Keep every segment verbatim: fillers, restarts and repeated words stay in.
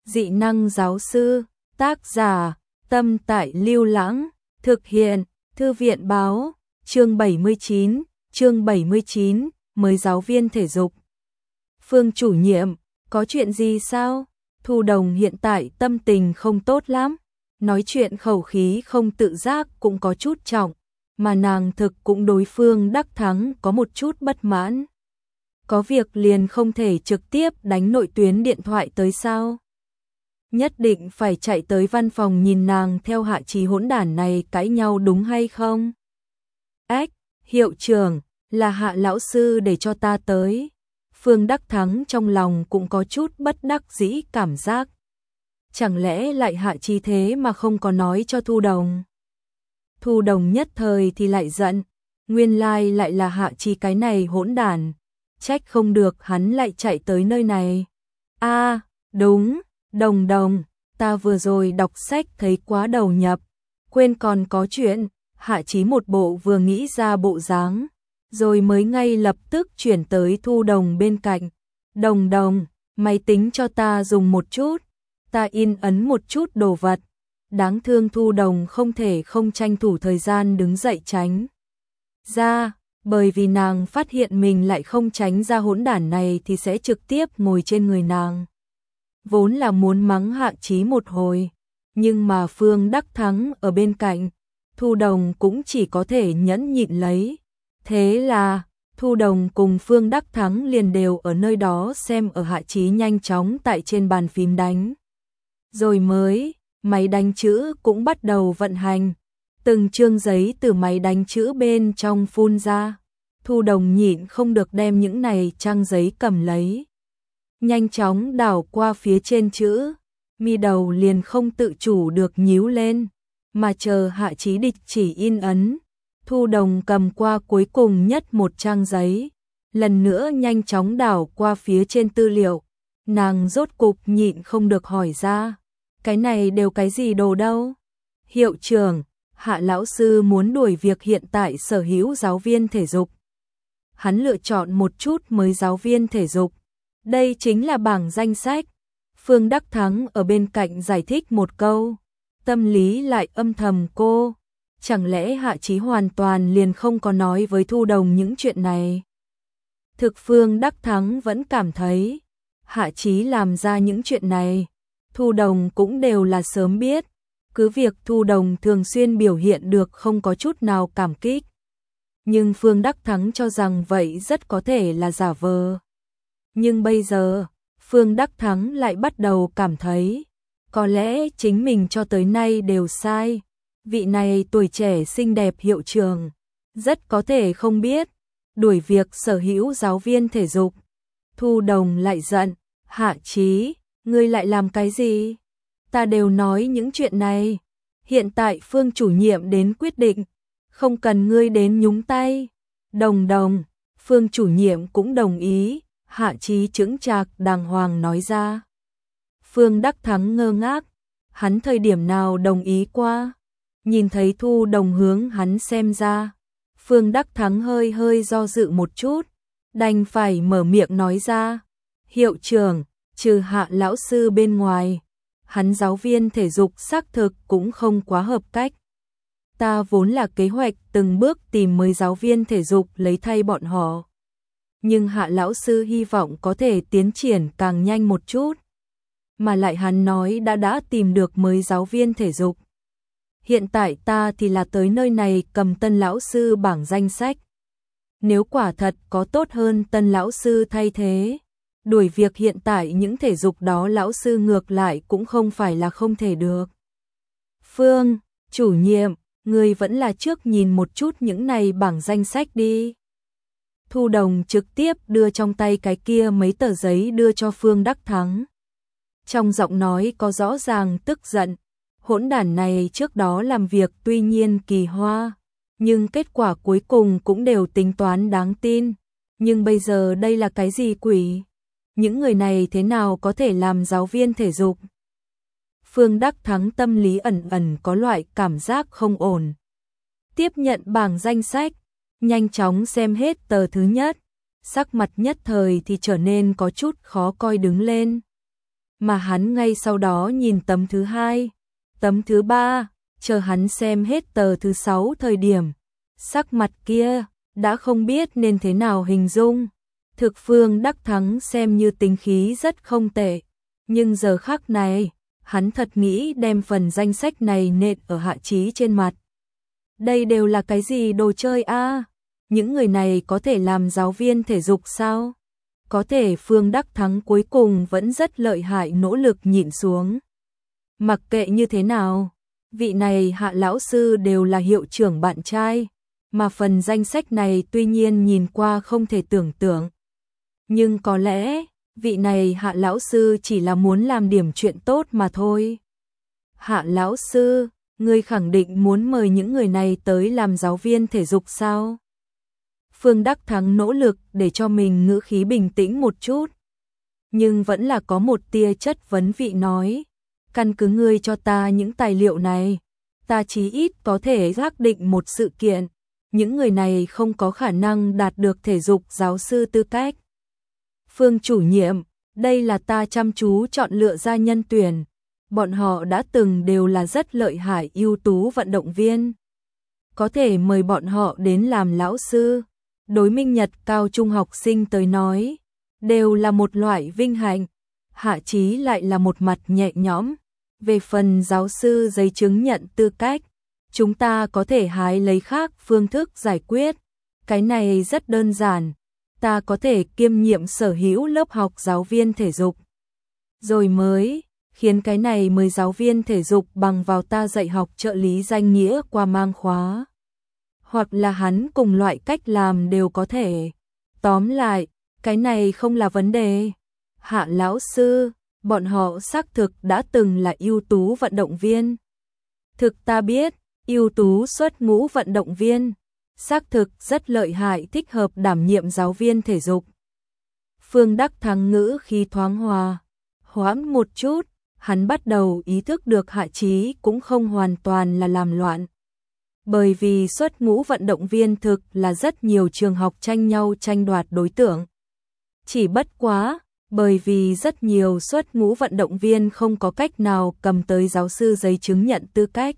Dị năng giáo sư, tác giả, Tâm Tại Lưu Lãng, thực hiện, Thư viện báo, chương bảy mươi chín, chương bảy mươi chín, mới giáo viên thể dục. Phương chủ nhiệm, có chuyện gì sao? Thu Đồng hiện tại tâm tình không tốt lắm, nói chuyện khẩu khí không tự giác cũng có chút trọng, mà nàng thực cũng đối phương Đắc Thắng có một chút bất mãn. Có việc liền không thể trực tiếp đánh nội tuyến điện thoại tới sao? Nhất định phải chạy tới văn phòng nhìn nàng theo Hạ Chí hỗn đản này cãi nhau đúng hay không? Ách, hiệu trưởng, là Hạ lão sư để cho ta tới. Phương Đắc Thắng trong lòng cũng có chút bất đắc dĩ cảm giác. Chẳng lẽ lại Hạ Chí thế mà không có nói cho Thu Đồng? Thu Đồng nhất thời thì lại giận, nguyên lai lại là Hạ Chí cái này hỗn đản, trách không được hắn lại chạy tới nơi này. A, à, đúng, Đồng Đồng, ta vừa rồi đọc sách thấy quá đầu nhập, quên còn có chuyện. Hạ Chí một bộ vừa nghĩ ra bộ dáng, rồi mới ngay lập tức chuyển tới Thu Đồng bên cạnh. Đồng Đồng, máy tính cho ta dùng một chút, ta in ấn một chút đồ vật. Đáng thương Thu Đồng không thể không tranh thủ thời gian đứng dậy tránh ra, bởi vì nàng phát hiện mình lại không tránh ra hỗn đản này thì sẽ trực tiếp ngồi trên người nàng. Vốn là muốn mắng Hạ Chí một hồi, nhưng mà Phương Đắc Thắng ở bên cạnh, Thu Đồng cũng chỉ có thể nhẫn nhịn lấy. Thế là, Thu Đồng cùng Phương Đắc Thắng liền đều ở nơi đó xem ở Hạ Chí nhanh chóng tại trên bàn phím đánh. Rồi mới, máy đánh chữ cũng bắt đầu vận hành. Từng chương giấy từ máy đánh chữ bên trong phun ra. Thu Đồng nhịn không được đem những này trang giấy cầm lấy. Nhanh chóng đảo qua phía trên chữ, mi đầu liền không tự chủ được nhíu lên. Mà chờ Hạ Chí địch chỉ in ấn, Thu Đồng cầm qua cuối cùng nhất một trang giấy, lần nữa nhanh chóng đảo qua phía trên tư liệu, nàng rốt cục nhịn không được hỏi ra, cái này đều cái gì đồ đâu? Hiệu trưởng, Hạ lão sư muốn đuổi việc hiện tại sở hữu giáo viên thể dục. Hắn lựa chọn một chút mới giáo viên thể dục, đây chính là bảng danh sách. Phương Đắc Thắng ở bên cạnh giải thích một câu. Tâm lý lại âm thầm cô, chẳng lẽ Hạ Chí hoàn toàn liền không có nói với Thu Đồng những chuyện này? Thực Phương Đắc Thắng vẫn cảm thấy, Hạ Chí làm ra những chuyện này, Thu Đồng cũng đều là sớm biết, cứ việc Thu Đồng thường xuyên biểu hiện được không có chút nào cảm kích. Nhưng Phương Đắc Thắng cho rằng vậy rất có thể là giả vờ. Nhưng bây giờ, Phương Đắc Thắng lại bắt đầu cảm thấy, có lẽ chính mình cho tới nay đều sai. Vị này tuổi trẻ xinh đẹp hiệu trưởng, rất có thể không biết, đuổi việc sở hữu giáo viên thể dục. Thu Đồng lại giận, Hạ Chí, ngươi lại làm cái gì? Ta đều nói những chuyện này. Hiện tại Phương chủ nhiệm đến quyết định, không cần ngươi đến nhúng tay. Đồng Đồng, Phương chủ nhiệm cũng đồng ý, Hạ Chí chững chạc đàng hoàng nói ra. Phương Đắc Thắng ngơ ngác, hắn thời điểm nào đồng ý qua? Nhìn thấy Thu Đồng hướng hắn xem ra, Phương Đắc Thắng hơi hơi do dự một chút, đành phải mở miệng nói ra. Hiệu trưởng, trừ Hạ lão sư bên ngoài, hắn giáo viên thể dục xác thực cũng không quá hợp cách. Ta vốn là kế hoạch từng bước tìm mới giáo viên thể dục lấy thay bọn họ. Nhưng Hạ lão sư hy vọng có thể tiến triển càng nhanh một chút. Mà lại hắn nói đã đã tìm được mới giáo viên thể dục. Hiện tại ta thì là tới nơi này cầm tân lão sư bảng danh sách. Nếu quả thật có tốt hơn tân lão sư thay thế, đuổi việc hiện tại những thể dục đó lão sư ngược lại cũng không phải là không thể được. Phương, chủ nhiệm, người vẫn là trước nhìn một chút những này bảng danh sách đi. Thu Đồng trực tiếp đưa trong tay cái kia mấy tờ giấy đưa cho Phương Đắc Thắng. Trong giọng nói có rõ ràng tức giận, hỗn đản này trước đó làm việc tuy nhiên kỳ hoa, nhưng kết quả cuối cùng cũng đều tính toán đáng tin. Nhưng bây giờ đây là cái gì quỷ? Những người này thế nào có thể làm giáo viên thể dục? Phương Đắc Thắng tâm lý ẩn ẩn có loại cảm giác không ổn. Tiếp nhận bảng danh sách, nhanh chóng xem hết tờ thứ nhất, sắc mặt nhất thời thì trở nên có chút khó coi đứng lên. mà hắn ngay sau đó nhìn tấm thứ hai, tấm thứ ba, chờ hắn xem hết tờ thứ sáu thời điểm, sắc mặt kia đã không biết nên thế nào hình dung. Thực Phương Đắc Thắng xem như tính khí rất không tệ, nhưng giờ khắc này, hắn thật nghĩ đem phần danh sách này nện ở Hạ Chí trên mặt. Đây đều là cái gì đồ chơi a? À? Những người này có thể làm giáo viên thể dục sao? Có thể Phương Đắc Thắng cuối cùng vẫn rất lợi hại nỗ lực nhịn xuống. Mặc kệ như thế nào, vị này Hạ lão sư đều là hiệu trưởng bạn trai, mà phần danh sách này tuy nhiên nhìn qua không thể tưởng tượng. Nhưng có lẽ, vị này Hạ lão sư chỉ là muốn làm điểm chuyện tốt mà thôi. Hạ lão sư, ngươi khẳng định muốn mời những người này tới làm giáo viên thể dục sao? Phương Đắc Thắng nỗ lực để cho mình ngữ khí bình tĩnh một chút, nhưng vẫn là có một tia chất vấn vị nói, căn cứ ngươi cho ta những tài liệu này, ta chí ít có thể xác định một sự kiện, những người này không có khả năng đạt được thể dục giáo sư tư cách. Phương chủ nhiệm, đây là ta chăm chú chọn lựa ra nhân tuyển, bọn họ đã từng đều là rất lợi hại ưu tú vận động viên. Có thể mời bọn họ đến làm lão sư, đối Minh Nhật cao trung học sinh tới nói, đều là một loại vinh hạnh. Hạ Chí lại là một mặt nhẹ nhõm, về phần giáo sư giấy chứng nhận tư cách, chúng ta có thể hái lấy khác phương thức giải quyết, cái này rất đơn giản. Ta có thể kiêm nhiệm sở hữu lớp học giáo viên thể dục. Rồi mới, khiến cái này mười giáo viên thể dục bằng vào ta dạy học trợ lý danh nghĩa qua mang khóa. Hoặc là hắn cùng loại cách làm đều có thể. Tóm lại, cái này không là vấn đề. Hạ lão sư, bọn họ xác thực đã từng là ưu tú vận động viên. Thực ta biết, ưu tú xuất ngũ vận động viên. Xác thực rất lợi hại thích hợp đảm nhiệm giáo viên thể dục. Phương Đắc Thắng ngữ khí thoáng hòa. Hoãn một chút, hắn bắt đầu ý thức được Hạ Chí cũng không hoàn toàn là làm loạn. Bởi vì xuất ngũ vận động viên thực là rất nhiều trường học tranh nhau tranh đoạt đối tượng. Chỉ bất quá, bởi vì rất nhiều xuất ngũ vận động viên không có cách nào cầm tới giáo sư giấy chứng nhận tư cách,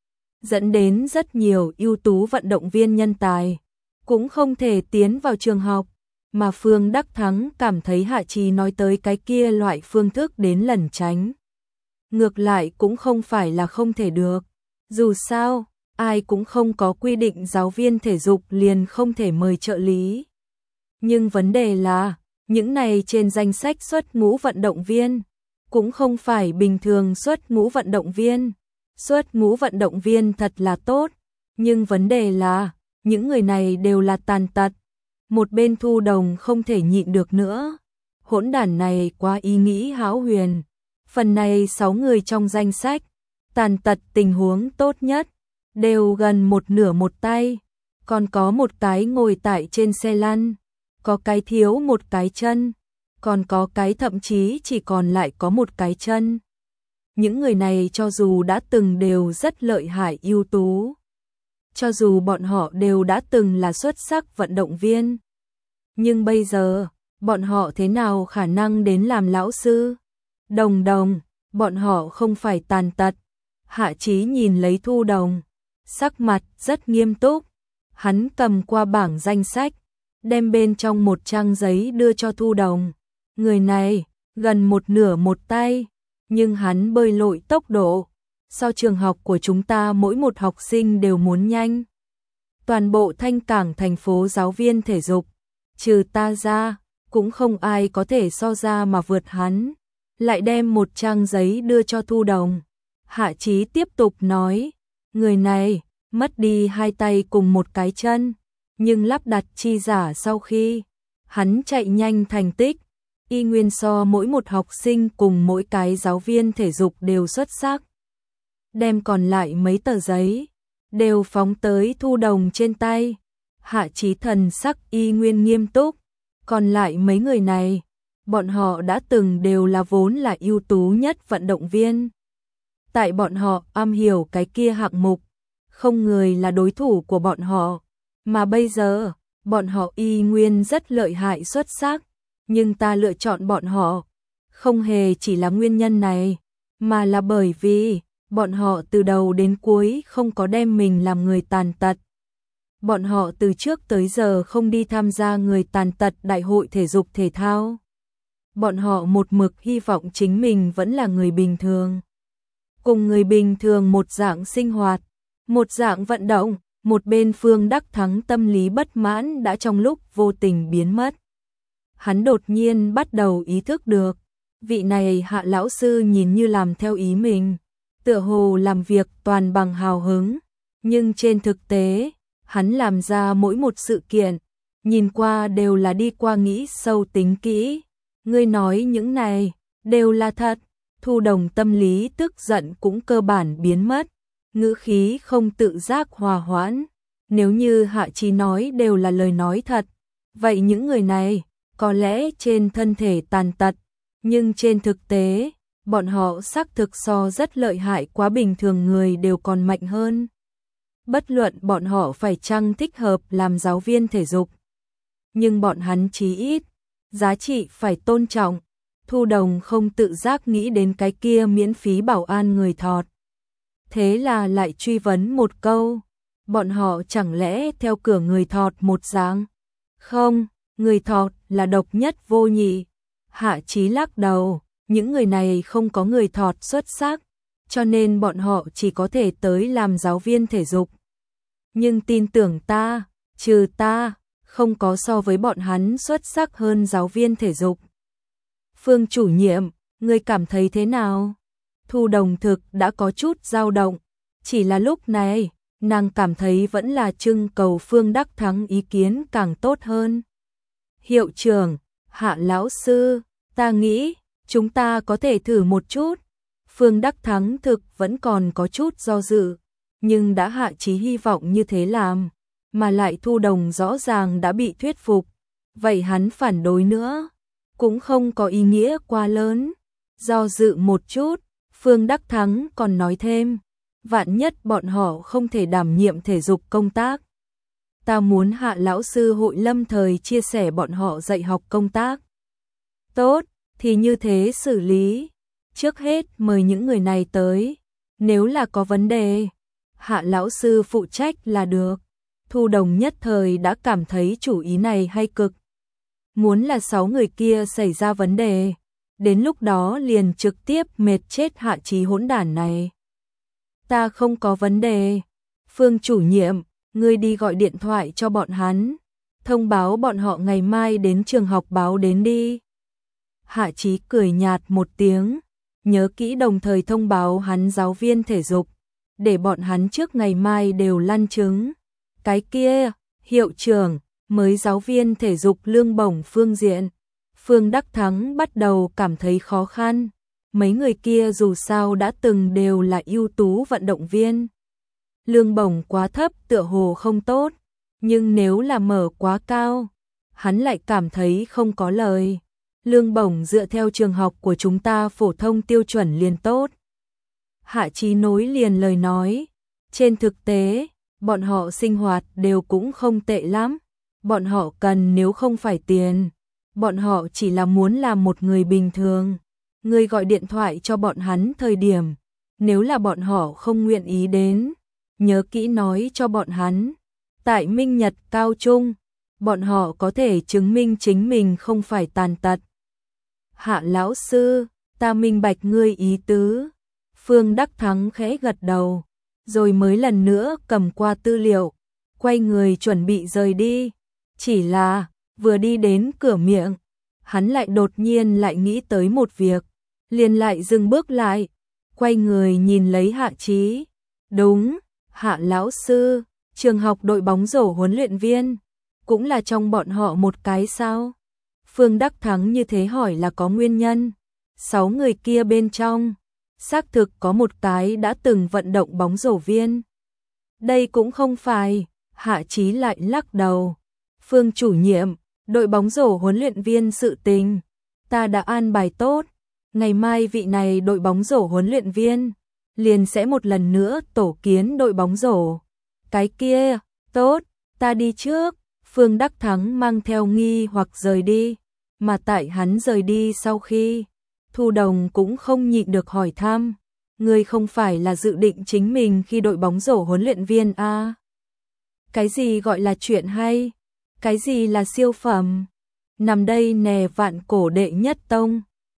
dẫn đến rất nhiều ưu tú vận động viên nhân tài cũng không thể tiến vào trường học, mà Phương Đắc Thắng cảm thấy Hạ Chí nói tới cái kia loại phương thức đến lẩn tránh. Ngược lại cũng không phải là không thể được, dù sao, ai cũng không có quy định giáo viên thể dục liền không thể mời trợ lý. Nhưng vấn đề là, những này trên danh sách xuất ngũ vận động viên, cũng không phải bình thường xuất ngũ vận động viên. Xuất ngũ vận động viên thật là tốt, nhưng vấn đề là, những người này đều là tàn tật. Một bên Thu Đồng không thể nhịn được nữa. Hỗn đản này quá ý nghĩ hão huyền. Phần này sáu người trong danh sách, tàn tật tình huống tốt nhất, đều gần một nửa một tay. Còn có một cái ngồi tại trên xe lăn, có cái thiếu một cái chân, còn có cái thậm chí chỉ còn lại có một cái chân. Những người này cho dù đã từng đều rất lợi hại ưu tú, cho dù bọn họ đều đã từng là xuất sắc vận động viên, nhưng bây giờ, bọn họ thế nào khả năng đến làm lão sư? Đồng Đồng, bọn họ không phải tàn tật. Hạ Chí nhìn lấy Thu Đồng, sắc mặt rất nghiêm túc. Hắn cầm qua bảng danh sách, đem bên trong một trang giấy đưa cho Thu Đồng. Người này, gần một nửa một tay, nhưng hắn bơi lội tốc độ, so trường học của chúng ta mỗi một học sinh đều muốn nhanh. Toàn bộ Thanh Cảng thành phố giáo viên thể dục, trừ ta ra, cũng không ai có thể so ra mà vượt hắn. Lại đem một trang giấy đưa cho Thu Đồng. Hạ Chí tiếp tục nói, người này, mất đi hai tay cùng một cái chân, nhưng lắp đặt chi giả sau khi hắn chạy nhanh thành tích, y nguyên so mỗi một học sinh cùng mỗi cái giáo viên thể dục đều xuất sắc. Đem còn lại mấy tờ giấy, đều phóng tới Thu Đồng trên tay. Hạ Chí thần sắc y nguyên nghiêm túc, còn lại mấy người này, bọn họ đã từng đều là vốn là ưu tú nhất vận động viên. Tại bọn họ am hiểu cái kia hạng mục, không người là đối thủ của bọn họ, mà bây giờ, bọn họ y nguyên rất lợi hại xuất sắc, nhưng ta lựa chọn bọn họ, Không hề chỉ là nguyên nhân này, mà là bởi vì bọn họ từ đầu đến cuối không có đem mình làm người tàn tật. Bọn họ từ trước tới giờ không đi tham gia người tàn tật đại hội thể dục thể thao. Bọn họ một mực hy vọng chính mình vẫn là người bình thường. Cùng người bình thường một dạng sinh hoạt, một dạng vận động, một bên Phương Đắc Thắng tâm lý bất mãn đã trong lúc vô tình biến mất. Hắn đột nhiên bắt đầu ý thức được, vị này Hạ lão sư nhìn như làm theo ý mình, tựa hồ làm việc toàn bằng hào hứng, nhưng trên thực tế, hắn làm ra mỗi một sự kiện, nhìn qua đều là đi qua nghĩ sâu tính kỹ. Ngươi nói những này, đều là thật. Thu Đồng tâm lý tức giận cũng cơ bản biến mất, ngữ khí không tự giác hòa hoãn. Nếu như Hạ Chí nói đều là lời nói thật, vậy những người này, có lẽ trên thân thể tàn tật, nhưng trên thực tế, bọn họ xác thực so rất lợi hại quá bình thường người đều còn mạnh hơn. Bất luận bọn họ phải chăng thích hợp làm giáo viên thể dục, nhưng bọn hắn chí ít, giá trị phải tôn trọng. Thu Đồng không tự giác nghĩ đến cái kia miễn phí bảo an người thọt. Thế là lại truy vấn một câu, bọn họ chẳng lẽ theo cửa người thọt một dạng? Không, người thọt là độc nhất vô nhị. Hạ Chí lắc đầu, những người này không có người thọt xuất sắc, cho nên bọn họ chỉ có thể tới làm giáo viên thể dục. Nhưng tin tưởng ta, trừ ta, không có so với bọn hắn xuất sắc hơn giáo viên thể dục. Phương chủ nhiệm, ngươi cảm thấy thế nào? Thu Đồng thực đã có chút dao động, chỉ là lúc này, nàng cảm thấy vẫn là trưng cầu Phương Đắc Thắng ý kiến càng tốt hơn. Hiệu trưởng, Hạ lão sư, ta nghĩ, chúng ta có thể thử một chút. Phương Đắc Thắng thực vẫn còn có chút do dự, nhưng đã Hạ Chí hy vọng như thế làm, mà lại Thu Đồng rõ ràng đã bị thuyết phục, vậy hắn phản đối nữa, cũng không có ý nghĩa quá lớn. Do dự một chút, Phương Đắc Thắng còn nói thêm, vạn nhất bọn họ không thể đảm nhiệm thể dục công tác. Ta muốn Hạ lão sư hội lâm thời chia sẻ bọn họ dạy học công tác. Tốt, thì như thế xử lý. Trước hết mời những người này tới, nếu là có vấn đề, Hạ lão sư phụ trách là được. Thu Đồng nhất thời đã cảm thấy chủ ý này hay cực. Muốn là sáu người kia xảy ra vấn đề, đến lúc đó liền trực tiếp mệt chết Hạ Chí hỗn đản này. Ta không có vấn đề. Phương chủ nhiệm, ngươi đi gọi điện thoại cho bọn hắn, thông báo bọn họ ngày mai đến trường học báo đến đi. Hạ Chí cười nhạt một tiếng, nhớ kỹ đồng thời thông báo hắn giáo viên thể dục, để bọn hắn trước ngày mai đều lăn trứng. Cái kia, hiệu trưởng, mới giáo viên thể dục lương bổng phương diện. Phương Đắc Thắng bắt đầu cảm thấy khó khăn. Mấy người kia dù sao đã từng đều là ưu tú vận động viên. Lương bổng quá thấp tựa hồ không tốt, nhưng nếu là mở quá cao, hắn lại cảm thấy không có lời. Lương bổng dựa theo trường học của chúng ta phổ thông tiêu chuẩn liền tốt. Hạ Chí nối liền lời nói, trên thực tế, bọn họ sinh hoạt đều cũng không tệ lắm. Bọn họ cần nếu không phải tiền, bọn họ chỉ là muốn làm một người bình thường. Người gọi điện thoại cho bọn hắn thời điểm, nếu là bọn họ không nguyện ý đến, nhớ kỹ nói cho bọn hắn. Tại Minh Nhật Cao Trung, bọn họ có thể chứng minh chính mình không phải tàn tật. Hạ lão sư, ta minh bạch ngươi ý tứ. Phương Đắc Thắng khẽ gật đầu, rồi mới lần nữa cầm qua tư liệu, quay người chuẩn bị rời đi. Chỉ là, vừa đi đến cửa miệng, hắn lại đột nhiên lại nghĩ tới một việc, liền lại dừng bước lại, quay người nhìn lấy Hạ Chí. Đúng, Hạ lão sư, trường học đội bóng rổ huấn luyện viên, cũng là trong bọn họ một cái sao? Phương Đắc Thắng như thế hỏi là có nguyên nhân. Sáu người kia bên trong, xác thực có một cái đã từng vận động bóng rổ viên. Đây cũng không phải, Hạ Chí lại lắc đầu. Phương chủ nhiệm, đội bóng rổ huấn luyện viên sự tình, ta đã an bài tốt, ngày mai vị này đội bóng rổ huấn luyện viên liền sẽ một lần nữa tổ kiến đội bóng rổ. Cái kia, tốt, ta đi trước. Phương Đắc Thắng mang theo nghi hoặc rời đi, mà tại hắn rời đi sau khi, Thu Đồng cũng không nhịn được hỏi thăm, ngươi không phải là dự định chính mình khi đội bóng rổ huấn luyện viên a? Cái gì gọi là chuyện hay? Cái gì là siêu phẩm? Nằm đây nè vạn cổ đệ nhất tông.